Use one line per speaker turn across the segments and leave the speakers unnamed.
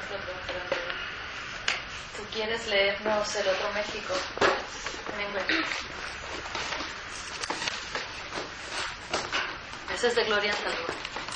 encuentro otro, pero ¿tú quieres leernos el otro México? En inglés. Ese es de Gloria Salud.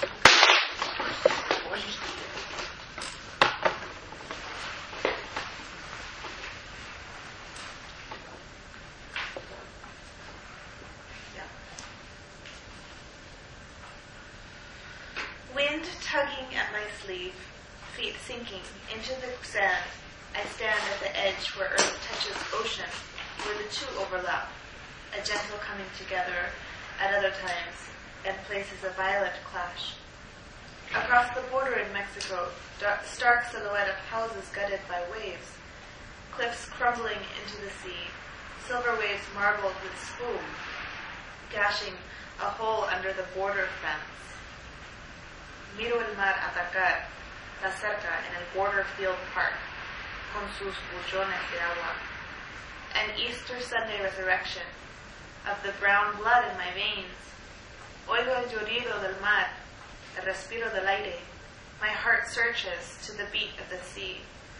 Wind tugging at my sleeve, feet sinking into the sand, I stand at the edge where earth touches ocean, where the two overlap, a gentle coming together at other times, and places a violent clash. Across the border in Mexico, stark silhouette of houses gutted by waves, cliffs crumbling into the sea, silver waves marbled with spume, gashing a hole under the border fence. Miro el mar atacar la cerca en el border field park con sus bullones de agua. An Easter Sunday resurrection of the brown blood in my veins. Oigo el llorido del mar, el respiro del aire. My heart searches to the beat of the sea.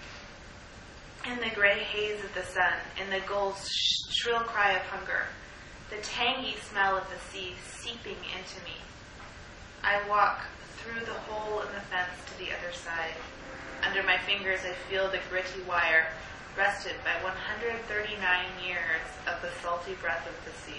In the gray haze of the sun, in the gull's shrill cry of hunger, the tangy smell of the sea seeping into me. I walk through the hole in the fence to the other side. Under my fingers I feel the gritty wire, rested by 139 years of the salty breath of the sea.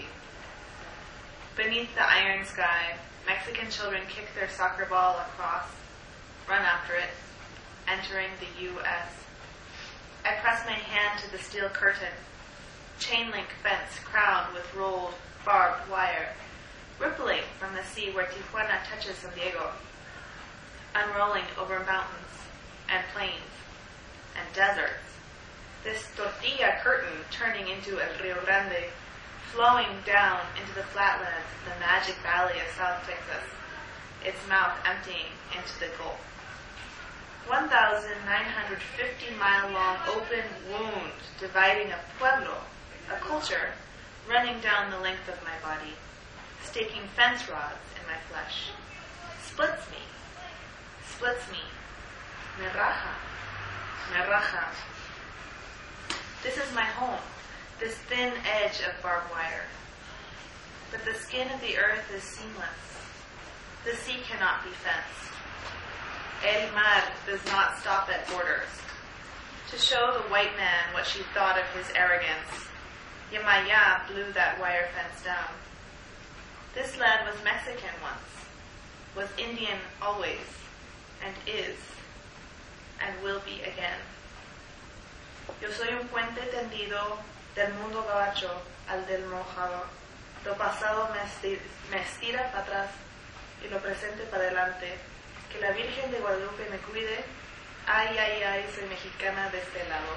Beneath the iron sky, Mexican children kick their soccer ball across, run after it, entering the U.S. I press my hand to the steel curtain, chain-link fence crowned with rolled, barbed wire, rippling from the sea where Tijuana touches San Diego, unrolling over mountains and plains and deserts. This tortilla curtain turning into El Rio Grande, flowing down into the flatlands of the magic valley of South Texas, its mouth emptying into the Gulf. 1,950-mile-long open wound dividing a pueblo, a culture, running down the length of my body, staking fence rods in my flesh. Splits me. Me raja. This is my home, this thin edge of barbed wire. But the skin of the earth is seamless. The sea cannot be fenced. El mar does not stop at borders. To show the white man what she thought of his arrogance, Yamaya blew that wire fence down. This land was Mexican once, was Indian always, and is, and will be again. Yo soy un puente tendido del mundo gabacho al del mojado. Lo pasado me estira para atrás y lo presente para adelante. Que la Virgen de Guadalupe me cuide. Ay, ay, ay, soy mexicana de este lado.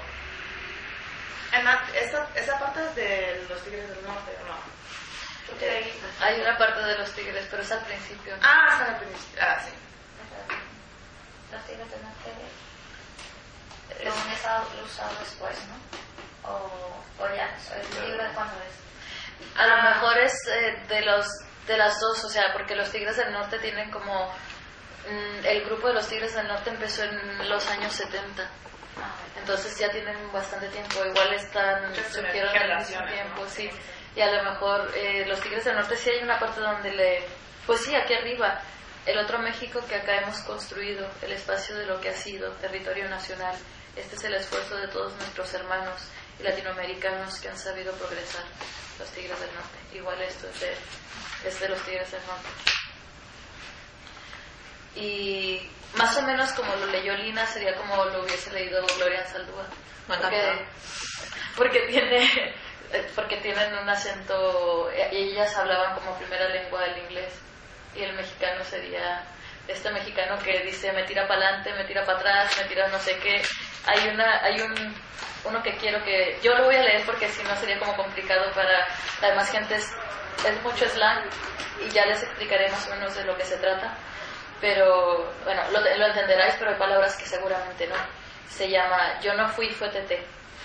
¿Esa parte es de los Tigres del Norte o no?
Hay una parte de los Tigres, pero es al principio.
Ah, es al principio. Ah, sí.
Los Tigres del Norte lo usado después, ¿no? O ya, el libro de cuándo es.
A lo mejor es de las dos, o sea, porque los Tigres del Norte tienen como el grupo de los Tigres del Norte empezó en los años 70. Entonces ya tienen bastante tiempo, igual surgieron al mismo tiempo, sí. Y a lo mejor los Tigres del Norte sí hay una parte donde pues sí, aquí arriba, el otro México que acá hemos construido, el espacio de lo que ha sido territorio nacional. Este es el esfuerzo de todos nuestros hermanos y latinoamericanos que han sabido progresar, los Tigres del Norte. Igual esto es de los Tigres del Norte. Y más o menos como lo leyó Lina, sería como lo hubiese leído Gloria Saldúa. Porque tienen un acento, ellas hablaban como primera lengua el inglés, y el mexicano sería este mexicano que dice me tira para adelante, me tira para atrás, me tira no sé qué. Hay uno que quiero que yo lo voy a leer porque si no sería como complicado para la demás gente, es mucho slang y ya les explicaré más o menos de lo que se trata, pero bueno, lo entenderáis, pero hay palabras que seguramente no. Se llama Yo no fui, fue Tete,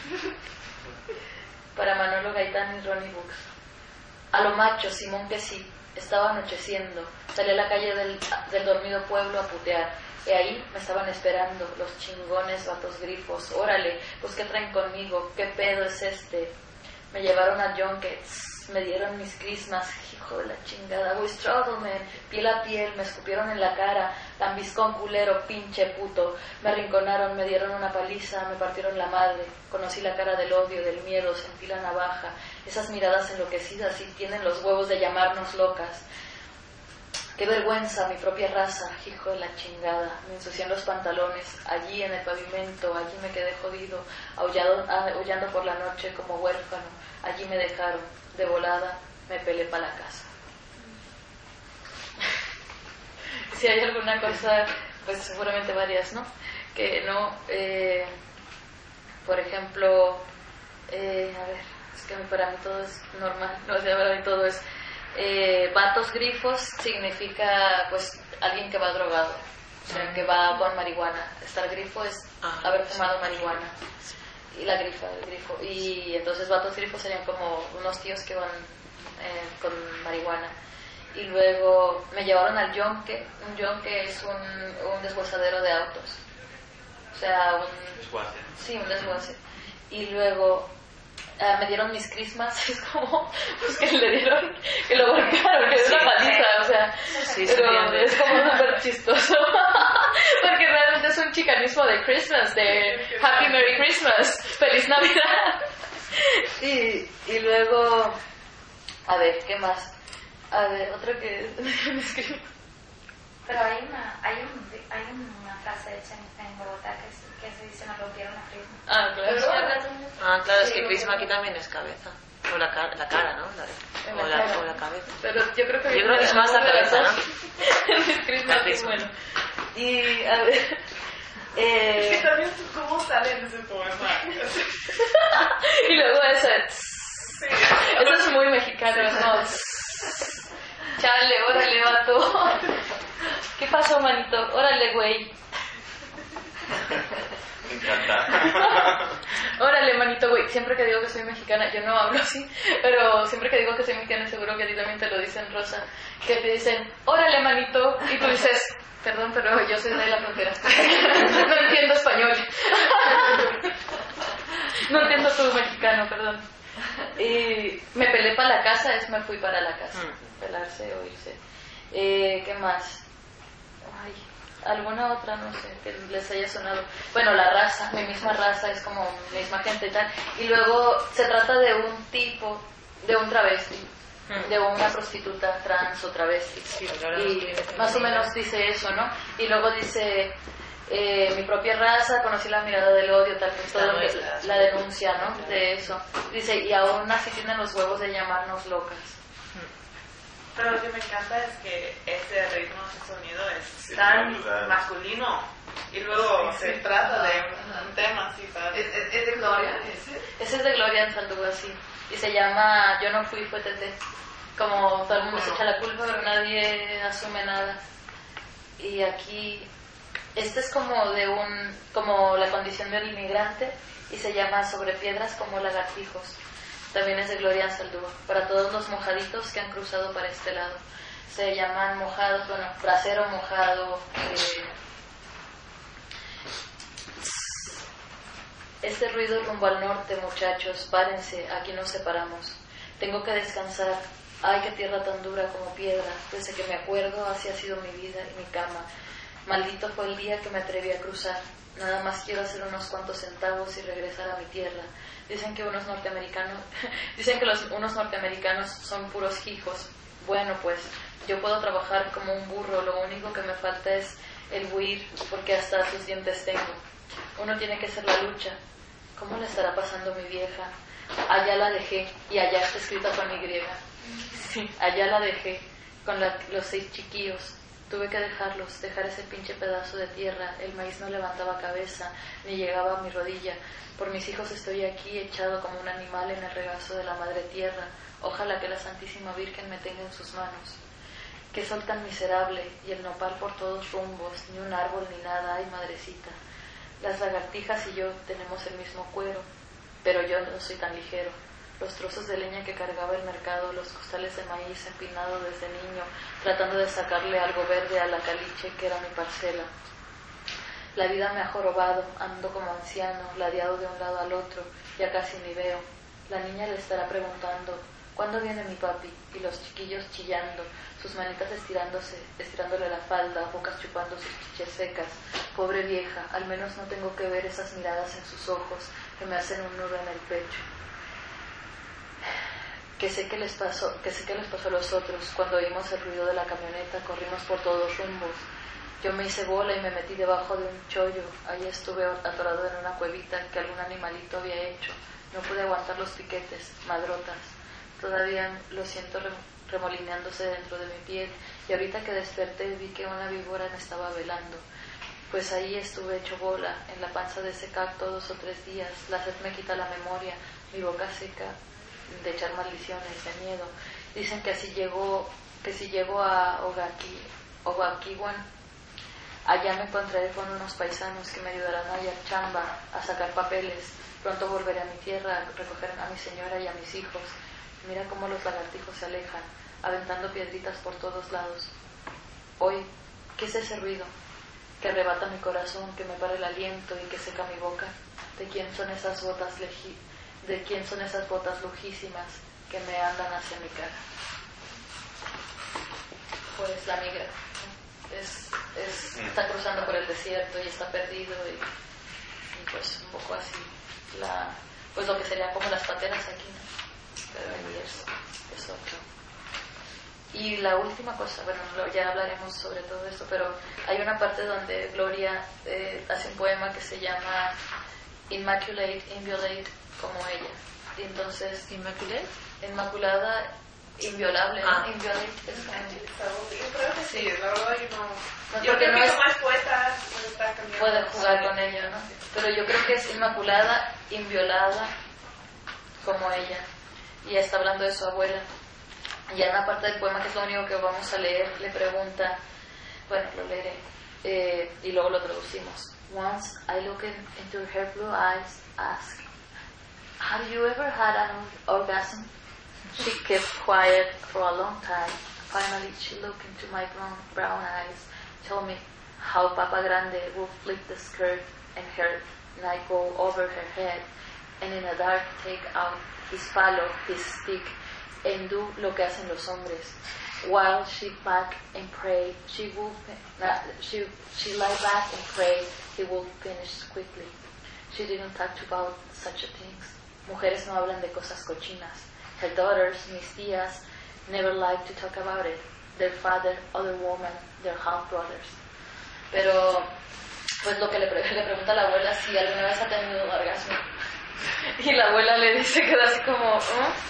para Manolo Gaitán y Ronnie Books. A lo macho, Simón que sí, estaba anocheciendo, salí a la calle del dormido pueblo a putear. Y ahí me estaban esperando los chingones vatos grifos. Órale, pues ¿qué traen conmigo? ¿Qué pedo es este? Me llevaron al yunque, me dieron mis crismas, hijo de la chingada, güey, Struggleman, piel a piel, me escupieron en la cara, lambiscón culero, pinche puto, me arrinconaron, me dieron una paliza, me partieron la madre, conocí la cara del odio, del miedo, sentí la navaja, esas miradas enloquecidas y tienen los huevos de llamarnos locas. Qué vergüenza, mi propia raza, hijo de la chingada. Me ensucié en los pantalones, allí en el pavimento, allí me quedé jodido, aullando por la noche como huérfano. Allí me dejaron, de volada, me pelé para la casa. Si hay alguna cosa, pues seguramente varias, ¿no? Que no, por ejemplo, a ver, es que para mí todo es normal, no sé, para mí todo es... vatos grifos significa pues alguien que va drogado, o sea, que va con marihuana. Estar grifo es haber fumado marihuana, y la grifa, el grifo. Y entonces vatos grifos serían como unos tíos que van con marihuana. Y luego me llevaron al yonque. Un yonque es un desguazadero de autos, o sea, un
Desguace.
Sí, un desguace. Y luego me dieron mis crismas, es como pues que le dieron, que lo golpearon, que es una paliza, o sea,
Sí,
pero es como súper chistoso porque realmente es un chicanismo de Christmas, de Happy Merry Christmas, Feliz Navidad. Y luego, a ver, ¿qué más? A ver, otro que me escribo.
Pero hay una frase hecha en Bogotá que se dice: me rompieron la crisma.
Ah, claro.
Ah, claro, es que crisma aquí también es cabeza. O la cara, ¿no? O la cabeza.
Pero yo creo que
es más la cabeza, ¿no?
El crisma es bueno. Y a ver.
Es que también cómo sale en ese poema.
Y luego ese.
Sí.
Eso es muy mexicano, ¿no? Chale, órale, vato. ¿Qué pasó, manito? Órale, güey.
Me encanta.
Órale, manito, güey. Siempre que digo que soy mexicana, yo no hablo así, pero siempre que digo que soy mexicana, seguro que a ti también te lo dicen, Rosa, que te dicen, órale, manito, y tú dices, perdón, pero yo soy de la frontera. No entiendo español. No entiendo tu mexicano, perdón. Y me pelé para la casa, me fui para la casa. Pelarse o irse. ¿Qué más? Ay, alguna otra, no sé, que les haya sonado. Bueno, la raza, mi misma raza, es como mi misma gente y tal. Y luego se trata de un tipo, de un travesti, de una prostituta trans o travesti.
Sí,
y más o menos dice eso, ¿no? Y luego dice, mi propia raza, conocí la mirada del odio, tal vez todo la denuncia, ¿no? De eso. Dice, y aún así tienen los huevos de llamarnos locas.
Pero lo que me encanta es que ese ritmo, ese sonido es tan masculino. Y luego se trata de un tema así, ¿sabes?
¿Es de Gloria ese?
Ese es de Gloria en Saldúa, sí. Y se llama Yo no fui, fue Tete. Como todo el mundo se echa la culpa, pero nadie asume nada. Y aquí, este es como como la condición del inmigrante, y se llama Sobre piedras como lagartijos. También es de Gloria Saldúa, para todos los mojaditos que han cruzado para este lado. Se llaman mojados, bueno, brasero mojado. Este ruido rumbo al norte, muchachos, párense, aquí nos separamos. Tengo que descansar. Ay, qué tierra tan dura como piedra. Desde que me acuerdo, así ha sido mi vida y mi cama. Maldito fue el día que me atreví a cruzar. Nada más quiero hacer unos cuantos centavos y regresar a mi tierra. Dicen que unos norteamericanos son puros hijos. Bueno, pues yo puedo trabajar como un burro. Lo único que me falta es el huir, porque hasta sus dientes tengo. Uno tiene que hacer la lucha. ¿Cómo le estará pasando a mi vieja? Allá la dejé, y allá está escrita con Y. Sí, allá la dejé, con los 6 chiquillos. Tuve que dejar ese pinche pedazo de tierra. El maíz no levantaba cabeza, ni llegaba a mi rodilla. Por mis hijos estoy aquí, echado como un animal en el regazo de la madre tierra. Ojalá que la Santísima Virgen me tenga en sus manos. Qué sol tan miserable, y el nopal por todos rumbos, ni un árbol ni nada, ay madrecita. Las lagartijas y yo tenemos el mismo cuero, pero yo no soy tan ligero. Los trozos de leña que cargaba el mercado, los costales de maíz empinado desde niño, tratando de sacarle algo verde a la caliche que era mi parcela. La vida me ha jorobado, ando como anciano, ladeado de un lado al otro, ya casi ni veo. La niña le estará preguntando, ¿cuándo viene mi papi? Y los chiquillos chillando, sus manitas estirándole la falda, bocas chupando sus chiches secas. Pobre vieja, al menos no tengo que ver esas miradas en sus ojos que me hacen un nudo en el pecho. Que sé que les pasó a los otros. Cuando oímos el ruido de la camioneta, corrimos por todos rumbos. Yo me hice bola y me metí debajo de un chollo. Allí estuve atorado en una cuevita que algún animalito había hecho. No pude aguantar los piquetes, madrotas. Todavía lo siento remolineándose dentro de mi piel, y ahorita que desperté vi que una víbora me estaba velando. Pues ahí estuve hecho bola, en la panza de ese cacto 2 o 3 días. La sed me quita la memoria, mi boca seca de echar maldiciones, de miedo. Dicen que si llego a Ogakiwan, allá me encontraré con unos paisanos que me ayudarán a hallar chamba, a sacar papeles. Pronto volveré a mi tierra, a recoger a mi señora y a mis hijos. Mira cómo los lagartijos se alejan, aventando piedritas por todos lados. Hoy, ¿qué es ese ruido que arrebata mi corazón, que me para el aliento y que seca mi boca? ¿De quién son esas botas lujísimas que me andan hacia mi cara? Pues la migra. Está cruzando por el desierto y está perdido y pues un poco así pues lo que sería como las pateras aquí, ¿no? Pero ahí es otro. Y la última cosa, bueno, ya hablaremos sobre todo esto, pero hay una parte donde Gloria hace un poema que se llama Immaculate, Inviolate, como ella. Y entonces, Inmaculada, inviolable, ¿no? Inviolate es como...
Yo creo que sí, la verdad yo no...
Yo creo que
más poetas
puede jugar con ella, ¿no? Pero yo creo que es inmaculada, inviolada, como ella. Y está hablando de su abuela. Y en una parte del poema, que es lo único que vamos a leer, le pregunta, bueno, lo leeré, y luego lo traducimos. Once I looked into her blue eyes, asked, have you ever had an orgasm? She kept quiet for a long time. Finally, she looked into my brown eyes, told me how Papa Grande would flip the skirt and her knife go over her head, and in a dark take out his palo, his stick, and do lo que hacen los hombres. While she back and prayed, she lie back and pray he would finish quickly. She didn't talk about such a things. Mujeres no hablan de cosas cochinas. Her daughters, mis tías, never like to talk about it. Their father, other woman, their half brothers. Pero, pues lo que le pregunta a la abuela si alguna vez ha tenido un orgasmo. Y la abuela le dice, queda así como,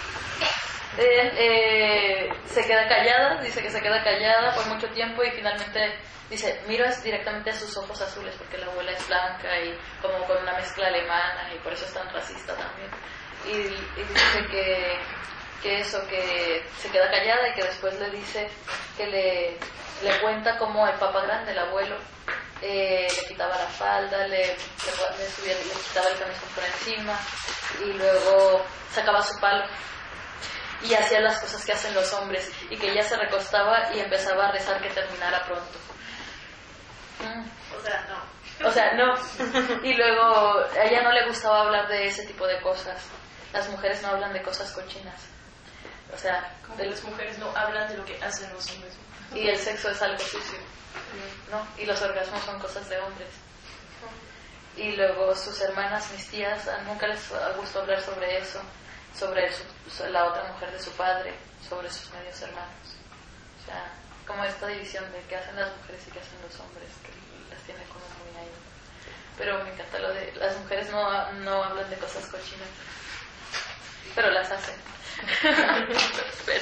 se queda callada, dice que se queda callada por mucho tiempo y finalmente dice, miro directamente a sus ojos azules porque la abuela es blanca y como con una mezcla alemana y por eso es tan racista también. Y dice que se queda callada y que después le dice que le cuenta cómo el Papa Grande, el abuelo, le quitaba la falda, le quitaba el camisón por encima y luego sacaba su palo y hacía las cosas que hacen los hombres y que ella se recostaba y empezaba a rezar que terminara pronto. O sea, no. Y luego a ella no le gustaba hablar de ese tipo de cosas. Las mujeres no hablan de cosas cochinas. O sea,
las mujeres no hablan de lo que hacen los hombres.
Y el sexo es algo sucio, ¿no? Y los orgasmos son cosas de hombres. Y luego sus hermanas, mis tías, nunca les gustó hablar sobre eso, sobre la otra mujer de su padre, sobre sus medios hermanos. O sea, como esta división de qué hacen las mujeres y qué hacen los hombres, que las tiene como muy ahí. Pero me encanta lo de las mujeres no hablan de cosas cochinas, pero las hacen. Pero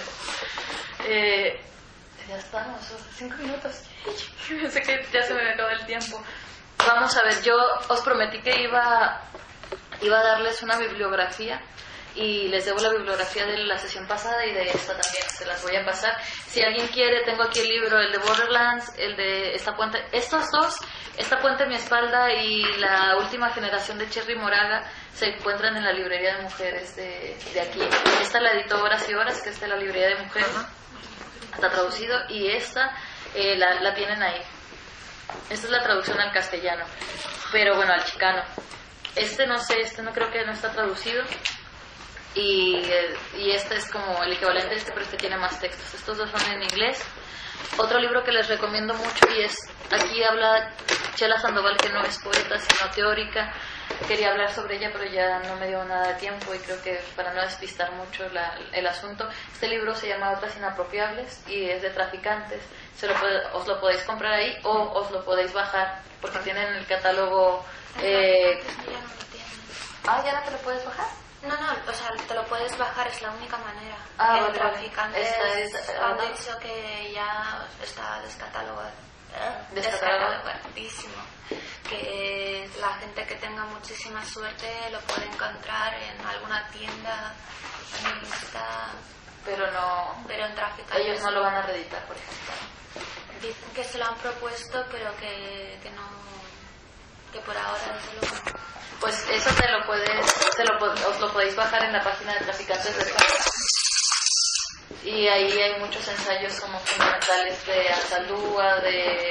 ya estamos, 5 minutos. Sé que ya se me acabó el tiempo. Vamos a ver, yo os prometí que iba a darles una bibliografía y les debo la bibliografía de la sesión pasada y de esta también, se las voy a pasar. Si alguien quiere, tengo aquí el libro, el de Borderlands, el de Esta Puente, estos dos, Esta Puente en mi espalda y La última generación de Cherry Moraga, se encuentran en la librería de mujeres de aquí. Esta la editó Horas y Horas, que es de la librería de mujeres, está traducido, y esta la tienen ahí. Esta es la traducción al castellano, pero bueno, al chicano. No sé, no creo que no está traducido. Y este es como el equivalente a este, pero este tiene más textos. Estos dos son en inglés. Otro libro que les recomiendo mucho, y aquí habla Chela Sandoval, que no es poeta sino teórica. Quería hablar sobre ella, pero ya no me dio nada de tiempo, y creo que para no despistar mucho el asunto, este libro se llama Otras Inapropiables y es de traficantes. Os lo podéis comprar ahí o os lo podéis bajar, porque tienen el catálogo. ¿Ya no te lo puedes bajar?
No, o sea, te lo puedes bajar, es la única manera.
Vale,
traficantes han dicho que ya está descatalogado. Descatalogadísimo. Que la gente que tenga muchísima suerte lo puede encontrar en alguna tienda feminista.
Pero
en traficantes.
Ellos no lo van a reeditar, por ejemplo.
Dicen que se lo han propuesto, pero que no. Que por ahora desde luego no.
Pues eso os lo podéis bajar en la página de Traficantes de Paz. Y ahí hay muchos ensayos como fundamentales de Ansaldúa, de...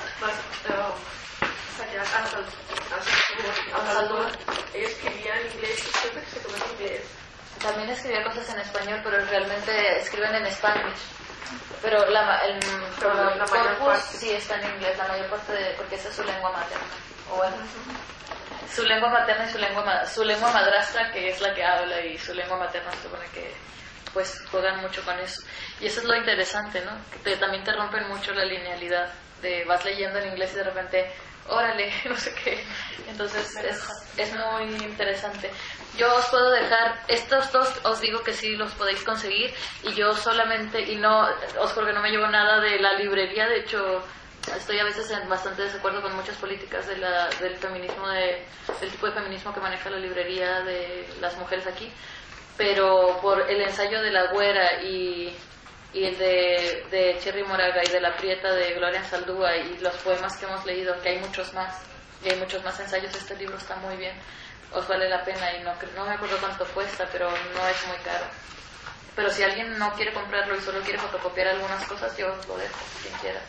Ansaldúa.
Ella escribía en inglés y siempre se tomó en inglés.
También escribía cosas en español, pero realmente escriben en Spanish. Pero la mayor parte sí está en inglés, la mayor parte porque esa es su lengua materna. O bueno, su lengua materna y su lengua madrastra, que es la que habla, y su lengua materna se supone que pues juegan mucho con eso. Y eso es lo interesante, ¿no? Que también te rompen mucho la linealidad de vas leyendo en inglés y de repente, órale, no sé qué. Entonces es muy interesante. Yo os puedo dejar, estos dos os digo que sí los podéis conseguir, y yo solamente, y no, os juro que no me llevo nada de la librería. De hecho, estoy a veces en bastante desacuerdo con muchas políticas del feminismo, del tipo de feminismo que maneja la librería de las mujeres aquí, pero por el ensayo de La Güera y el de Cherry Moraga y de La Prieta de Gloria Ansaldúa y los poemas que hemos leído, que hay muchos más, y hay muchos más ensayos, este libro está muy bien, os vale la pena, y no me acuerdo cuánto cuesta, pero no es muy caro. Pero si alguien no quiere comprarlo y solo quiere fotocopiar algunas cosas, yo os lo dejo, quien quiera.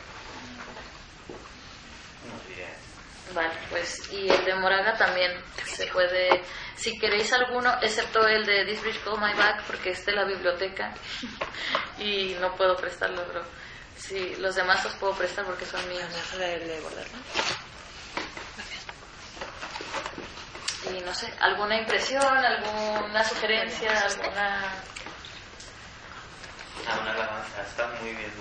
Muy bien.
Vale, pues, y el de Moraga también se puede, si queréis alguno, excepto el de This Bridge Called My Back, porque es de la biblioteca y no puedo prestarlo, pero sí, los demás los puedo prestar porque son míos.
De bordarlo.
Y no sé, alguna impresión, alguna sugerencia, alguna
alabanza, está muy bien,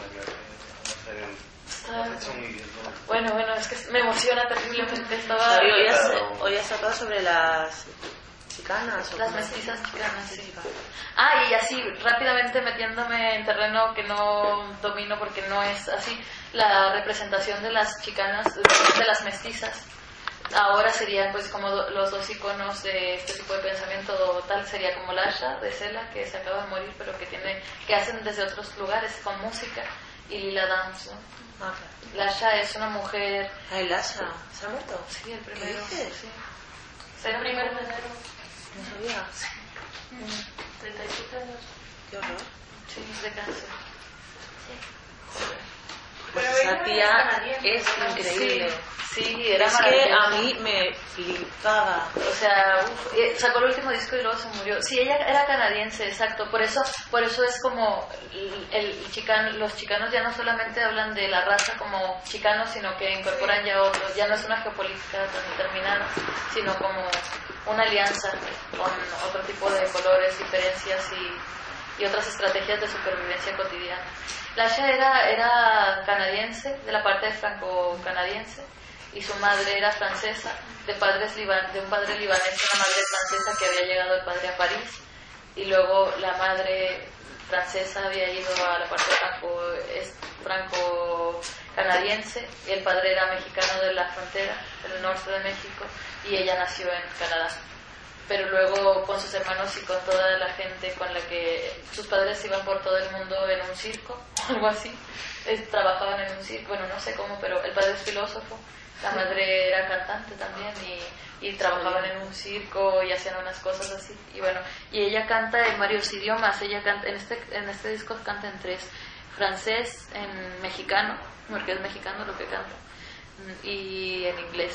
lo has hecho muy bien, ¿no?
Bueno, es que me emociona terriblemente.
Hoy has tratado sobre las chicanas.
Las mestizas chicanas, sí. Y así, rápidamente metiéndome en terreno que no domino porque no es así, la representación de las chicanas, de las mestizas, ahora serían pues como los dos iconos de este tipo de pensamiento tal, sería como Lasha de Sela, que se acaba de morir, pero que hacen desde otros lugares con música, y Lila Downs, ¿no?
Claro.
Lasha es una mujer...
Lasha, ¿se ha muerto?
Sí, el primero.
¿Qué dices?
Sí. El primero de enero.
No sabía.
37 años.
Qué horror.
Sí, es de cáncer.
Pues esa tía es increíble.
Sí, era
que a mí me flipaba.
O sea, sacó el último disco y luego se murió. Sí, ella era canadiense, exacto. Por eso es como los chicanos ya no solamente hablan de la raza como chicanos, sino que incorporan ya otros. Ya no es una geopolítica tan determinada, sino como una alianza con otro tipo de colores, diferencias y otras estrategias de supervivencia cotidiana. Lasha era canadiense, de la parte franco-canadiense, y su madre era francesa, de un padre libanés y una madre francesa que había llegado el padre a París, y luego la madre francesa había ido a la parte franco-canadiense, y el padre era mexicano de la frontera, del norte de México, y ella nació en Canadá. Pero luego con sus hermanos y con toda la gente con la que sus padres iban por todo el mundo en un circo o algo así, trabajaban en un circo, bueno, no sé cómo, pero el padre es filósofo, la madre era cantante también y trabajaban en un circo y hacían unas cosas así, y bueno, y ella canta en varios idiomas. Ella canta en este disco, canta en 3: francés, en mexicano, porque es mexicano lo que canta, y en inglés.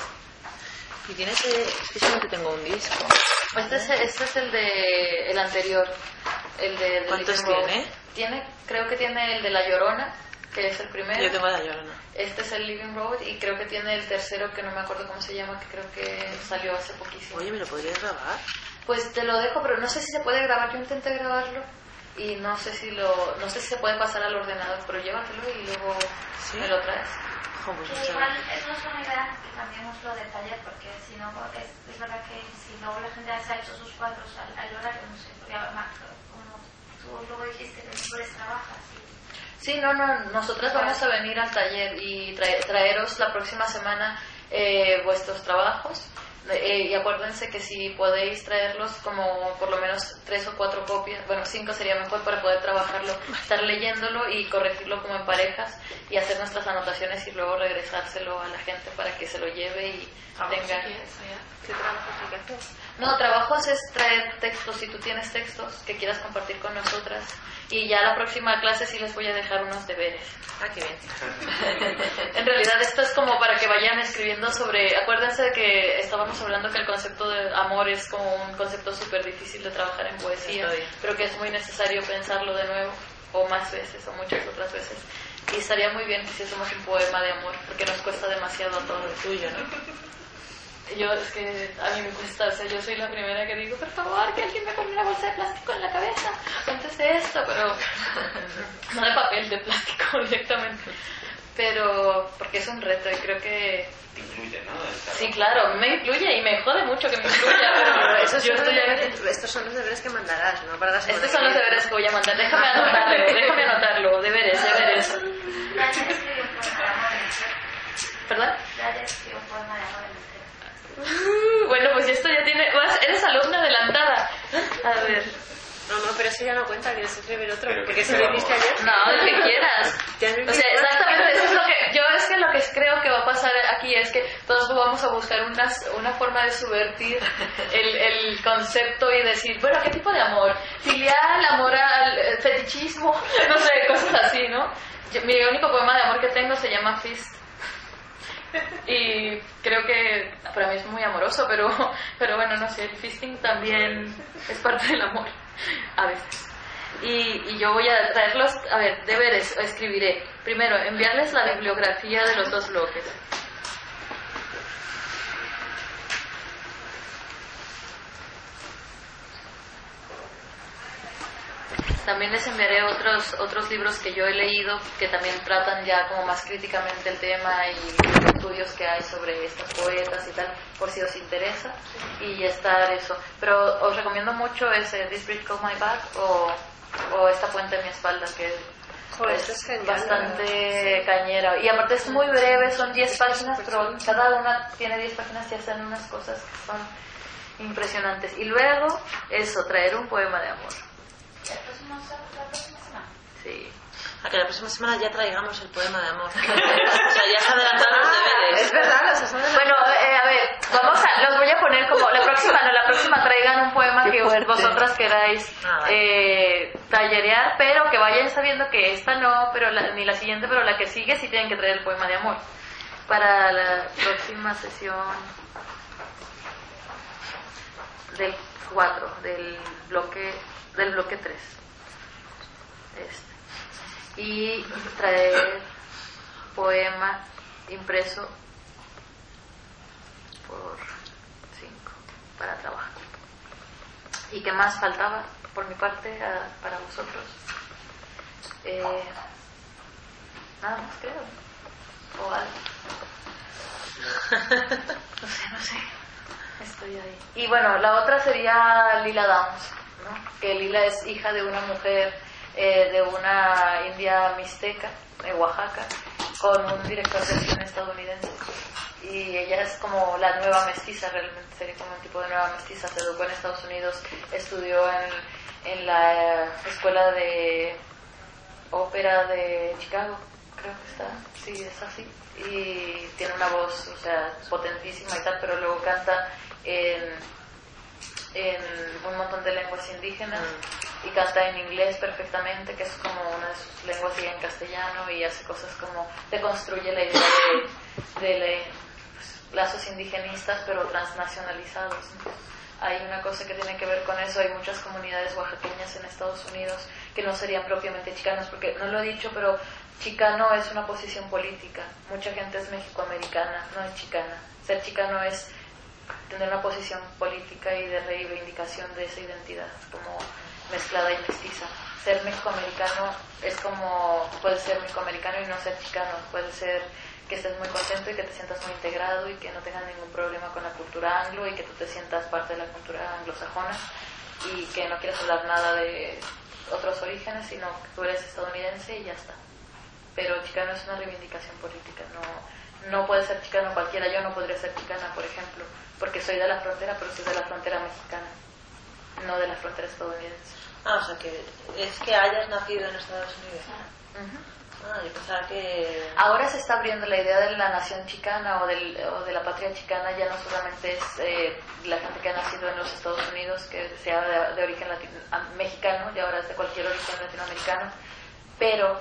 Y tienes, es que solamente tengo un disco.
Este es el anterior, el de
¿Cuántos
Living Road.
tiene?
Creo que tiene el de La Llorona, que es el primero.
Yo tengo La Llorona.
Este es el Living Road y creo que tiene el tercero que no me acuerdo cómo se llama, que creo que salió hace poquísimo.
Oye, ¿me lo podrías grabar?
Pues te lo dejo, pero no sé si se puede grabar. Yo intenté grabarlo y no sé si se puede pasar al ordenador, pero llévatelo y luego me lo traes.
Pues
Sí, igual eso es una idea que cambiemos lo del taller, porque si no, es verdad que si luego la gente se ha hecho sus cuadros al horario, no sé, porque como tú luego dijiste que después trabajas.
Sí, no, nosotras vamos a venir al taller y traeros la próxima semana vuestros trabajos. Y acuérdense que si podéis traerlos como por lo menos 3 o 4 copias, bueno, 5 sería mejor para poder trabajarlo, estar leyéndolo y corregirlo como en parejas y hacer nuestras anotaciones y luego regresárselo a la gente para que se lo lleve y tenga...
¿Qué trabajos hay que hacer?
No, trabajos es traer textos, si tú tienes textos que quieras compartir con nosotras. Y ya la próxima clase sí les voy a dejar unos deberes.
Ah, qué bien.
En realidad esto es como para que vayan escribiendo sobre... Acuérdense de que estábamos hablando que el concepto de amor es como un concepto súper difícil de trabajar en poesía, pero que es muy necesario pensarlo de nuevo, o más veces, o muchas otras veces. Y estaría muy bien si hacemos un poema de amor, porque nos cuesta demasiado a todo el tuyo, ¿no? Yo, es que a mí me cuesta, o sea, yo soy la primera que digo, por favor, que alguien me ponga una bolsa de plástico en la cabeza, cuéntese esto, pero no de papel, de plástico directamente. Pero, porque es un reto y creo que...
Te incluye, ¿no?
Sí, claro, me incluye y me jode mucho que me incluya, pero
estos son los deberes que mandarás, ¿no? Para la semana
estos son los deberes que voy a mandar, déjame anotarlo, deberes.
Nadie escribió un poema de amor en el
¿Perdón?
Nadie escribió un poema de amor en el
Bueno, pues esto ya tiene... Eres alumna adelantada. A ver...
No, pero eso ya no cuenta, quieres escribir otro,
Pero
porque
que
si lo viste ayer...
No, el que quieras. O sea, exactamente, eso es lo que... Yo es que lo que creo que va a pasar aquí es que todos vamos a buscar una forma de subvertir el concepto y decir, bueno, ¿qué tipo de amor? Filial, amor al fetichismo, no sé, cosas así, ¿no? Mi único poema de amor que tengo se llama Fist. Y creo que para mí es muy amoroso, pero bueno, no sé, el fisting también es parte del amor, a veces. Y yo voy a traerlos, a ver, deberes, escribiré. Primero, enviarles la bibliografía de los 2 bloques. También les enviaré otros libros que yo he leído que también tratan ya como más críticamente el tema y los estudios que hay sobre estos poetas y tal, por si os interesa. Y ya está eso. Pero os recomiendo mucho ese This Bridge Called My Back o Esta Puente en mi espalda, que es bastante cañera. Y aparte es muy breve, son 10 páginas, pero cada una tiene 10 páginas y hacen unas cosas que son impresionantes. Y luego, eso, traer un poema de amor.
¿La próxima semana?
Sí.
A que la próxima semana ya traigamos el poema de amor. O sea, ya se adelantaron los deberes.
Es verdad, los has adelantado.
Bueno, a ver, los voy a poner como la próxima traigan un poema que vosotras queráis tallerear, pero que vayan sabiendo que esta no, pero ni la siguiente, pero la que sigue sí tienen que traer el poema de amor. Para la próxima sesión del 4, del bloque 3. Y traer poema impreso por 5 para trabajar. ¿Y qué más faltaba por mi parte para vosotros? Nada más, creo. O algo. No sé. Estoy ahí. Y bueno, la otra sería Lila Downs, ¿no? Que Lila es hija de una mujer de una india mixteca, de Oaxaca, con un director de cine estadounidense. Y ella es como la nueva mestiza, realmente sería como un tipo de nueva mestiza. Se educó en Estados Unidos, estudió en la escuela de ópera de Chicago, creo que está, sí, es así. Y tiene una voz, o sea, potentísima y tal, pero luego canta en un montón de lenguas indígenas. y canta en inglés perfectamente, que es como una de sus lenguas, y en castellano, y hace cosas como deconstruye la idea de lazos indigenistas pero transnacionalizados, ¿no? Hay una cosa que tiene que ver con eso. Hay muchas comunidades oaxaqueñas en Estados Unidos que no serían propiamente chicanos, porque no lo he dicho, pero chicano es una posición política. Mucha gente es mexicoamericana, no es chicana. Ser chicano es tener una posición política y de reivindicación de esa identidad como mezclada y mestiza. Ser mexicoamericano es como, puedes ser mexicoamericano y no ser chicano, puede ser que estés muy contento y que te sientas muy integrado y que no tengas ningún problema con la cultura anglo y que tú te sientas parte de la cultura anglosajona y que no quieras hablar nada de otros orígenes, sino que tú eres estadounidense y ya está. Pero chicano es una reivindicación política, no puede ser chicano cualquiera. Yo no podría ser chicana, por ejemplo, porque soy de la frontera, pero soy de la frontera mexicana, no de la frontera estadounidense.
O sea que es que hayas nacido en Estados Unidos. Yo pensaba que...
Ahora se está abriendo la idea de la nación chicana o de la patria chicana. Ya no solamente es la gente que ha nacido en los Estados Unidos, que sea de origen mexicano, y ahora es de cualquier origen latinoamericano, pero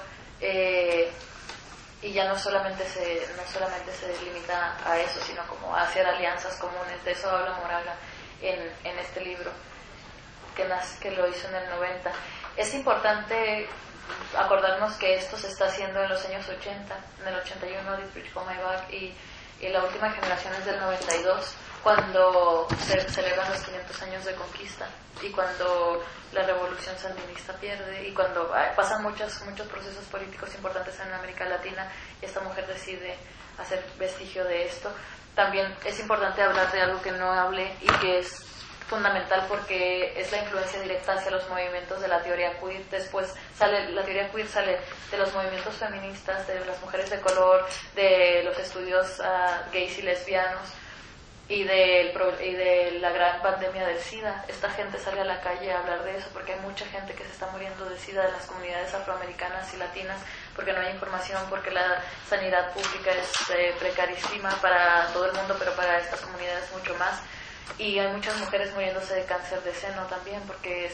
y ya no solamente se limita a eso, sino como a hacer alianzas comunes. De eso habla Moraga en este libro que lo hizo en el 90. Es importante acordarnos que esto se está haciendo en los años 80, en el 81 Dietrich Bonhoeffer, y la última generación es del 92, cuando se celebran los 500 años de conquista y cuando la revolución sandinista pierde y cuando pasan muchos procesos políticos importantes en América Latina, y esta mujer decide hacer vestigio de esto. También es importante hablar de algo que no hablé y que es fundamental porque es la influencia directa hacia los movimientos de la teoría queer. Después la teoría queer sale de los movimientos feministas, de las mujeres de color, de los estudios gays y lesbianos y de la gran pandemia del SIDA. Esta gente sale a la calle a hablar de eso porque hay mucha gente que se está muriendo de SIDA en las comunidades afroamericanas y latinas, porque no hay información, porque la sanidad pública es precarísima para todo el mundo, pero para estas comunidades mucho más. Y hay muchas mujeres muriéndose de cáncer de seno también, porque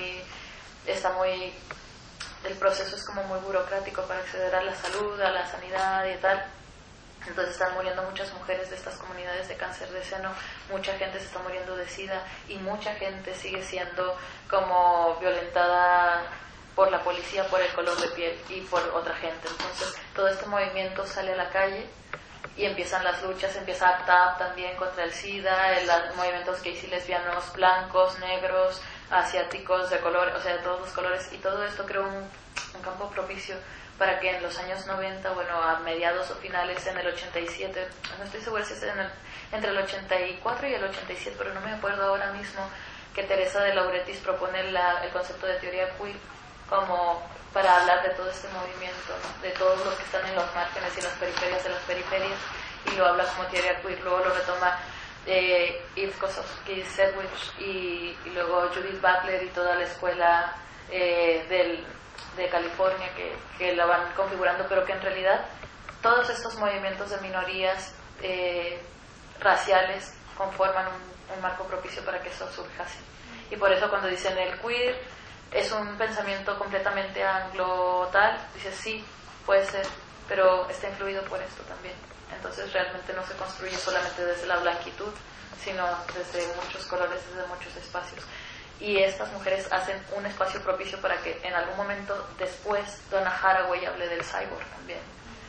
el proceso es como muy burocrático para acceder a la salud, a la sanidad y tal. Entonces están muriendo muchas mujeres de estas comunidades de cáncer de seno, mucha gente se está muriendo de SIDA y mucha gente sigue siendo como violentada por la policía por el color de piel y por otra gente. Entonces todo este movimiento sale a la calle y empiezan las luchas, empieza ACT UP también contra el SIDA, los movimientos gays y lesbianos, blancos, negros, asiáticos, de color, o sea, de todos los colores, y todo esto creó un campo propicio para que en los años 90, bueno, a mediados o finales, en el 87, no estoy segura si es entre el 84 y el 87, pero no me acuerdo ahora mismo, que Teresa de Lauretis propone el concepto de teoría queer como para hablar de todo este movimiento, ¿no? De todos los que están en los márgenes y las periferias de las periferias, y lo habla como teoría queer. Luego lo retoma Eve Kosofsky-Sedgwick y luego Judith Butler y toda la escuela de California que la van configurando, pero que en realidad todos estos movimientos de minorías raciales conforman un marco propicio para que eso surja así. Y por eso cuando dicen el queer es un pensamiento completamente anglo tal, dices sí, puede ser, pero está influido por esto también. Entonces realmente no se construye solamente desde la blanquitud, sino desde muchos colores, desde muchos espacios. Y estas mujeres hacen un espacio propicio para que en algún momento después Donna Haraway hable del cyborg también,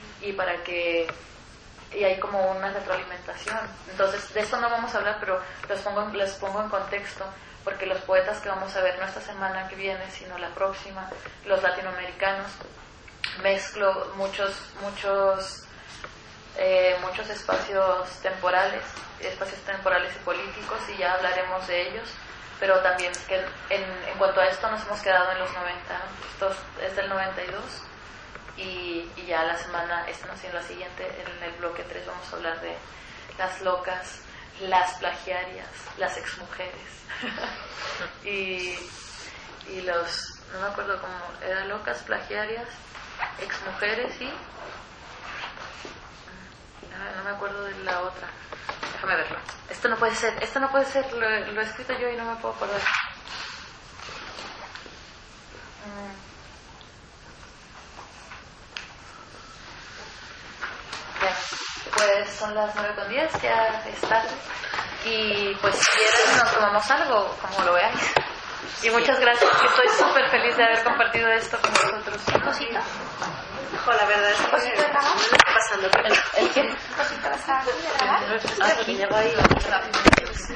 y hay como una retroalimentación. Entonces de esto no vamos a hablar, pero les pongo en contexto, porque los poetas que vamos a ver no esta semana que viene, sino la próxima, los latinoamericanos, mezclo muchos espacios temporales y políticos, y ya hablaremos de ellos, pero también que en cuanto a esto nos hemos quedado en los 90, ¿no? Esto es del 92, y ya la semana, en la siguiente, en el bloque 3, vamos a hablar de las locas, las plagiarias, las exmujeres y no me acuerdo cómo eran, locas, plagiarias, exmujeres y no me acuerdo de la otra. Déjame verlo. Esto no puede ser, lo he escrito yo y no me puedo acordar. son las 9:10, ya es tarde. Y pues si quieren nos tomamos algo, como lo veáis. Y muchas gracias, que estoy súper feliz de haber compartido esto con vosotros.
Cosita.
Ojo, la verdad es que
¿Cosita de grabar?
me está pasando.
¿El qué?
Cosita de grabar.
Aquí llevo ahí.